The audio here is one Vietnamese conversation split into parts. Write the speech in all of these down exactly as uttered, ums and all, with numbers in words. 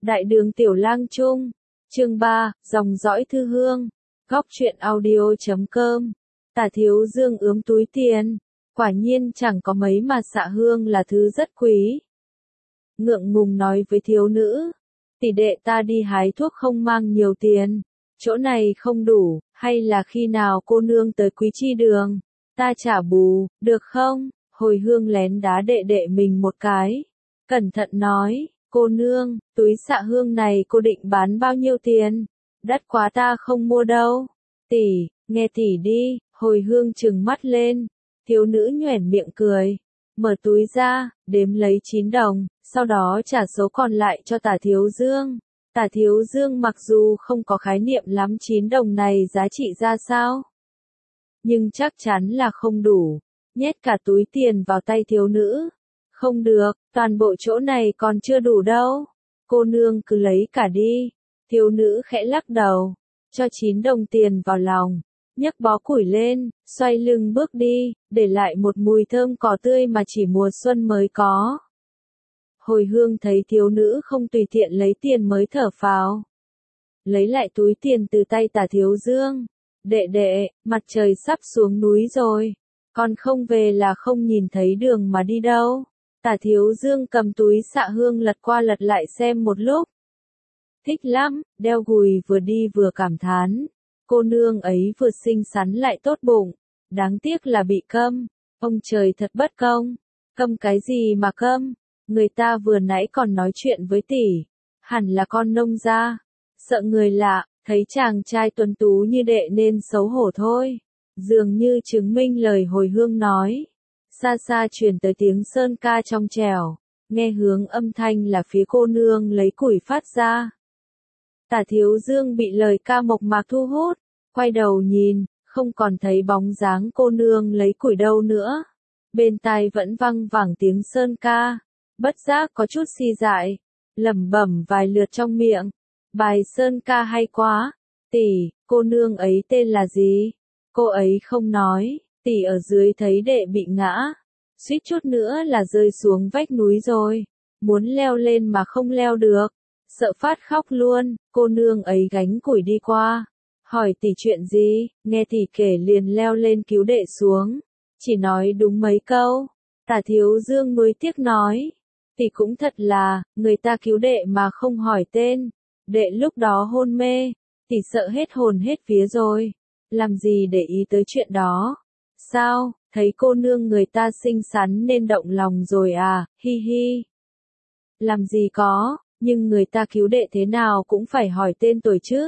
Đại đường Tiểu Lang Trung, chương ba, dòng dõi thư hương, góc truyện audio chấm com. Tả Thiếu Dương ướm túi tiền, quả nhiên chẳng có mấy mà xạ hương là thứ rất quý. Ngượng ngùng nói với thiếu nữ, tỷ đệ ta đi hái thuốc không mang nhiều tiền, chỗ này không đủ, hay là khi nào cô nương tới Quý Chi Đường, ta trả bù, được không? Hồi hương lén đá đệ đệ mình một cái, cẩn thận nói, cô nương, túi xạ hương này cô định bán bao nhiêu tiền? Đắt quá ta không mua đâu. Tỷ, nghe tỷ đi, hồi hương trừng mắt lên, thiếu nữ nhoẻn miệng cười, mở túi ra, đếm lấy chín đồng, sau đó trả số còn lại cho Tả Thiếu Dương. Tả Thiếu Dương mặc dù không có khái niệm lắm chín đồng này giá trị ra sao, nhưng chắc chắn là không đủ, nhét cả túi tiền vào tay thiếu nữ. Không được, toàn bộ chỗ này còn chưa đủ đâu. Cô nương cứ lấy cả đi. Thiếu nữ khẽ lắc đầu, cho chín đồng tiền vào lòng, nhấc bó củi lên, xoay lưng bước đi, để lại một mùi thơm cỏ tươi mà chỉ mùa xuân mới có. Hồi hương thấy thiếu nữ không tùy tiện lấy tiền mới thở phào. Lấy lại túi tiền từ tay Tả Thiếu Dương. Đệ đệ, mặt trời sắp xuống núi rồi, còn không về là không nhìn thấy đường mà đi đâu. Tả Thiếu Dương cầm túi xạ hương lật qua lật lại xem một lúc. Thích lắm, đeo gùi vừa đi vừa cảm thán. Cô nương ấy vừa xinh xắn lại tốt bụng. Đáng tiếc là bị câm. Ông trời thật bất công. Câm cái gì mà câm? Người ta vừa nãy còn nói chuyện với tỷ. Hẳn là con nông gia. Sợ người lạ, thấy chàng trai tuấn tú như đệ nên xấu hổ thôi. Dường như chứng minh lời hồi hương nói. Xa xa truyền tới tiếng sơn ca trong trẻo, nghe hướng âm thanh là phía cô nương lấy củi phát ra. Tả Thiếu Dương bị lời ca mộc mạc thu hút, quay đầu nhìn, không còn thấy bóng dáng cô nương lấy củi đâu nữa. Bên tai vẫn văng vẳng tiếng sơn ca, bất giác có chút si dại, lẩm bẩm vài lượt trong miệng. Bài sơn ca hay quá, tỷ, cô nương ấy tên là gì? Cô ấy không nói. Tỷ ở dưới thấy đệ bị ngã, suýt chút nữa là rơi xuống vách núi rồi, muốn leo lên mà không leo được, sợ phát khóc luôn. Cô nương ấy gánh củi đi qua, hỏi tỷ chuyện gì, nghe tỷ kể liền leo lên cứu đệ xuống, chỉ nói đúng mấy câu. Tả Thiếu Dương nuối tiếc nói, tỷ cũng thật là, người ta cứu đệ mà không hỏi tên, đệ lúc đó hôn mê, tỷ sợ hết hồn hết vía rồi, làm gì để ý tới chuyện đó. Sao, thấy cô nương người ta xinh xắn nên động lòng rồi à, hi hi. Làm gì có, nhưng người ta cứu đệ thế nào cũng phải hỏi tên tuổi chứ.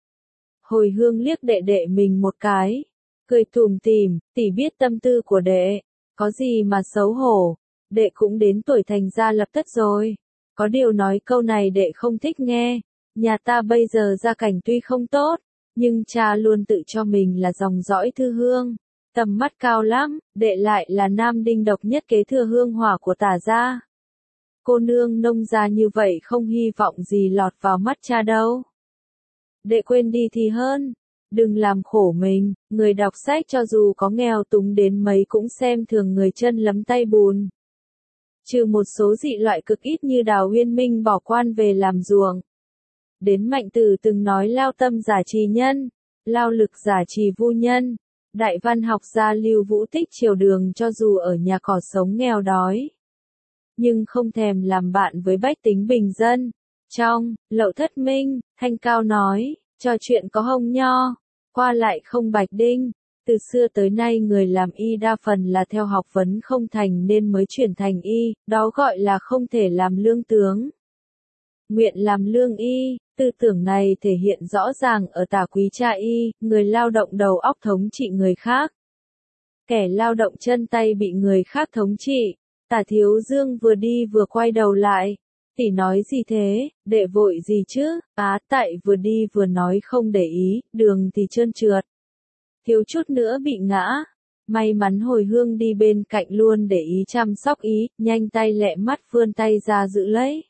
Hồi hương liếc đệ đệ mình một cái, cười tủm tỉm, tỷ biết tâm tư của đệ, có gì mà xấu hổ, đệ cũng đến tuổi thành gia lập thất rồi. Có điều nói câu này đệ không thích nghe, nhà ta bây giờ gia cảnh tuy không tốt, nhưng cha luôn tự cho mình là dòng dõi thư hương. Tầm mắt cao lắm, đệ lại là nam đinh độc nhất kế thừa hương hỏa của Tả gia. Cô nương nông gia như vậy không hy vọng gì lọt vào mắt cha đâu. Đệ quên đi thì hơn, đừng làm khổ mình, người đọc sách cho dù có nghèo túng đến mấy cũng xem thường người chân lấm tay bùn. Trừ một số dị loại cực ít như Đào Uyên Minh bỏ quan về làm ruộng. Đến Mạnh Tử từng nói lao tâm giả trì nhân, lao lực giả trì vu nhân. Đại văn học gia Lưu Vũ Tích chiều đường cho dù ở nhà cỏ sống nghèo đói, nhưng không thèm làm bạn với bách tính bình dân. Trong Lậu Thất Minh, Thanh Cao nói, trò chuyện có hông nho, qua lại không bạch đinh. Từ xưa tới nay người làm y đa phần là theo học vấn không thành nên mới chuyển thành y, đó gọi là không thể làm lương tướng. Nguyện làm lương y, tư tưởng này thể hiện rõ ràng ở Tả quý cha y, người lao động đầu óc thống trị người khác. Kẻ lao động chân tay bị người khác thống trị. Tả Thiếu Dương vừa đi vừa quay đầu lại. Tỷ nói gì thế, đệ vội gì chứ, á tại vừa đi vừa nói không để ý, đường thì trơn trượt. Thiếu chút nữa bị ngã. May mắn hồi hương đi bên cạnh luôn để ý chăm sóc ý, nhanh tay lẹ mắt vươn tay ra giữ lấy.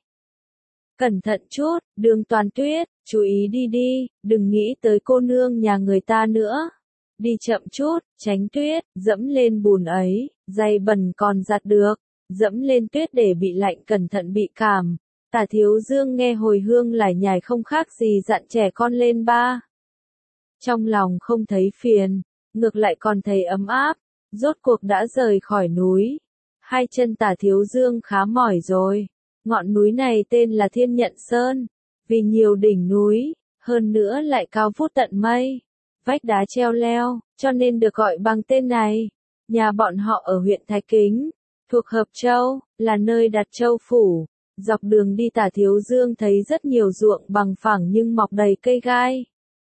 Cẩn thận chút, đường toàn tuyết, chú ý đi đi, đừng nghĩ tới cô nương nhà người ta nữa. Đi chậm chút, tránh tuyết, dẫm lên bùn ấy, giày bẩn còn giặt được, dẫm lên tuyết để bị lạnh cẩn thận bị cảm. Tả Thiếu Dương nghe Hồi Hương lải nhải không khác gì dặn trẻ con lên ba. Trong lòng không thấy phiền, ngược lại còn thấy ấm áp, rốt cuộc đã rời khỏi núi. Hai chân Tả Thiếu Dương khá mỏi rồi. Ngọn núi này tên là Thiên Nhận Sơn, vì nhiều đỉnh núi, hơn nữa lại cao vút tận mây, vách đá treo leo, cho nên được gọi bằng tên này. Nhà bọn họ ở huyện Thái Kính, thuộc Hợp Châu, là nơi đặt châu phủ. Dọc đường đi Tả Thiếu Dương thấy rất nhiều ruộng bằng phẳng nhưng mọc đầy cây gai.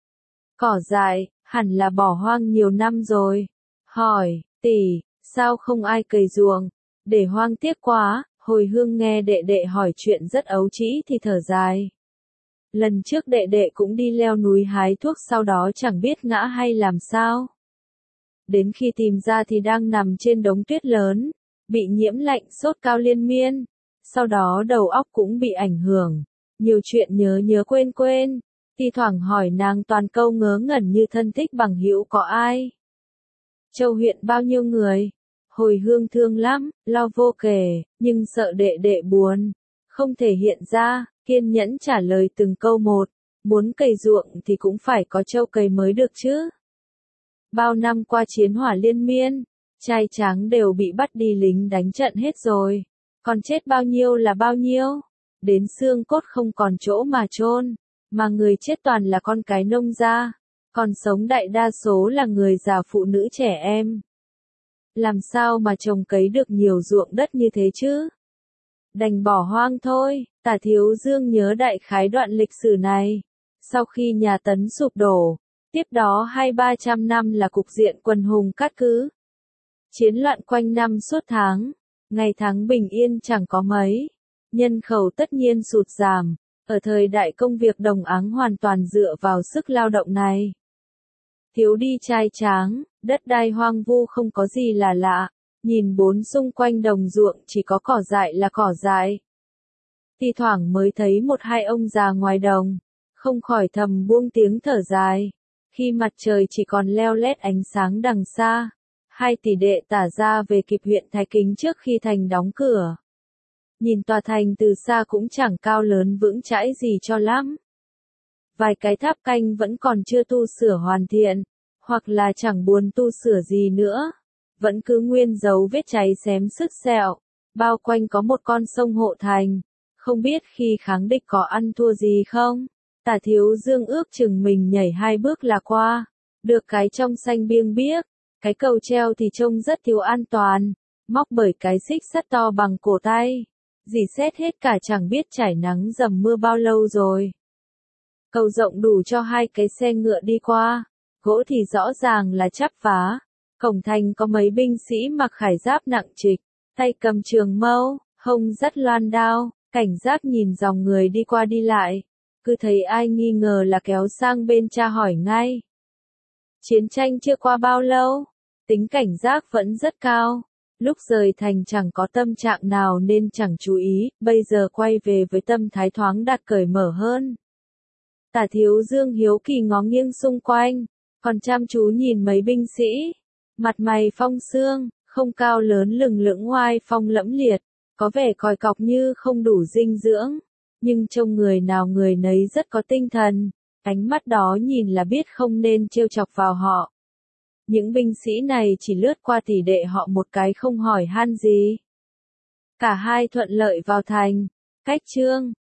Cỏ dại, hẳn là bỏ hoang nhiều năm rồi. Hỏi, tỷ, sao không ai cày ruộng? Để hoang tiếc quá. Hồi Hương nghe đệ đệ hỏi chuyện rất ấu trĩ thì thở dài. Lần trước đệ đệ cũng đi leo núi hái thuốc sau đó chẳng biết ngã hay làm sao. Đến khi tìm ra thì đang nằm trên đống tuyết lớn, bị nhiễm lạnh sốt cao liên miên. Sau đó đầu óc cũng bị ảnh hưởng, nhiều chuyện nhớ nhớ quên quên, thi thoảng hỏi nàng toàn câu ngớ ngẩn như thân thích bằng hữu có ai. Châu huyện bao nhiêu người? Hồi Hương thương lắm, lo vô kể, nhưng sợ đệ đệ buồn, không thể hiện ra, kiên nhẫn trả lời từng câu một, muốn cày ruộng thì cũng phải có châu cày mới được chứ. Bao năm qua chiến hỏa liên miên, trai tráng đều bị bắt đi lính đánh trận hết rồi, còn chết bao nhiêu là bao nhiêu, đến xương cốt không còn chỗ mà chôn, mà người chết toàn là con cái nông gia, còn sống đại đa số là người già phụ nữ trẻ em. Làm sao mà trồng cấy được nhiều ruộng đất như thế chứ? Đành bỏ hoang thôi. Tả Thiếu Dương nhớ đại khái đoạn lịch sử này. Sau khi nhà Tấn sụp đổ, tiếp đó hai ba trăm năm là cục diện quần hùng cát cứ. Chiến loạn quanh năm suốt tháng, ngày tháng bình yên chẳng có mấy. Nhân khẩu tất nhiên sụt giảm, ở thời đại công việc đồng áng hoàn toàn dựa vào sức lao động này. Thiếu đi trai tráng, đất đai hoang vu không có gì là lạ, nhìn bốn xung quanh đồng ruộng chỉ có cỏ dại là cỏ dại. Thi thoảng mới thấy một hai ông già ngoài đồng, không khỏi thầm buông tiếng thở dài. Khi mặt trời chỉ còn leo lét ánh sáng đằng xa, hai tỷ đệ Tả ra về kịp huyện Thái Kính trước khi thành đóng cửa. Nhìn tòa thành từ xa cũng chẳng cao lớn vững chãi gì cho lắm. Vài cái tháp canh vẫn còn chưa tu sửa hoàn thiện, hoặc là chẳng buồn tu sửa gì nữa, vẫn cứ nguyên dấu vết cháy xém sứt sẹo, bao quanh có một con sông hộ thành, không biết khi kháng địch có ăn thua gì không. Tả Thiếu Dương ước chừng mình nhảy hai bước là qua, được cái trong xanh biêng biếc, cái cầu treo thì trông rất thiếu an toàn, móc bởi cái xích sắt to bằng cổ tay, dì xét hết cả chẳng biết trải nắng dầm mưa bao lâu rồi. Cầu rộng đủ cho hai cái xe ngựa đi qua, gỗ thì rõ ràng là chắp vá, cổng thành có mấy binh sĩ mặc khải giáp nặng trịch, tay cầm trường mâu, hông dắt loan đao, cảnh giác nhìn dòng người đi qua đi lại, cứ thấy ai nghi ngờ là kéo sang bên tra hỏi ngay. Chiến tranh chưa qua bao lâu, tính cảnh giác vẫn rất cao, lúc rời thành chẳng có tâm trạng nào nên chẳng chú ý, bây giờ quay về với tâm thái thoáng đạt cởi mở hơn. Tả Thiếu Dương hiếu kỳ ngó nghiêng xung quanh, còn chăm chú nhìn mấy binh sĩ, mặt mày phong sương, không cao lớn lừng lững oai phong lẫm liệt, có vẻ còi cọc như không đủ dinh dưỡng, nhưng trông người nào người nấy rất có tinh thần, ánh mắt đó nhìn là biết không nên trêu chọc vào họ. Những binh sĩ này chỉ lướt qua tỷ đệ họ một cái không hỏi han gì. Cả hai thuận lợi vào thành, cách Trương,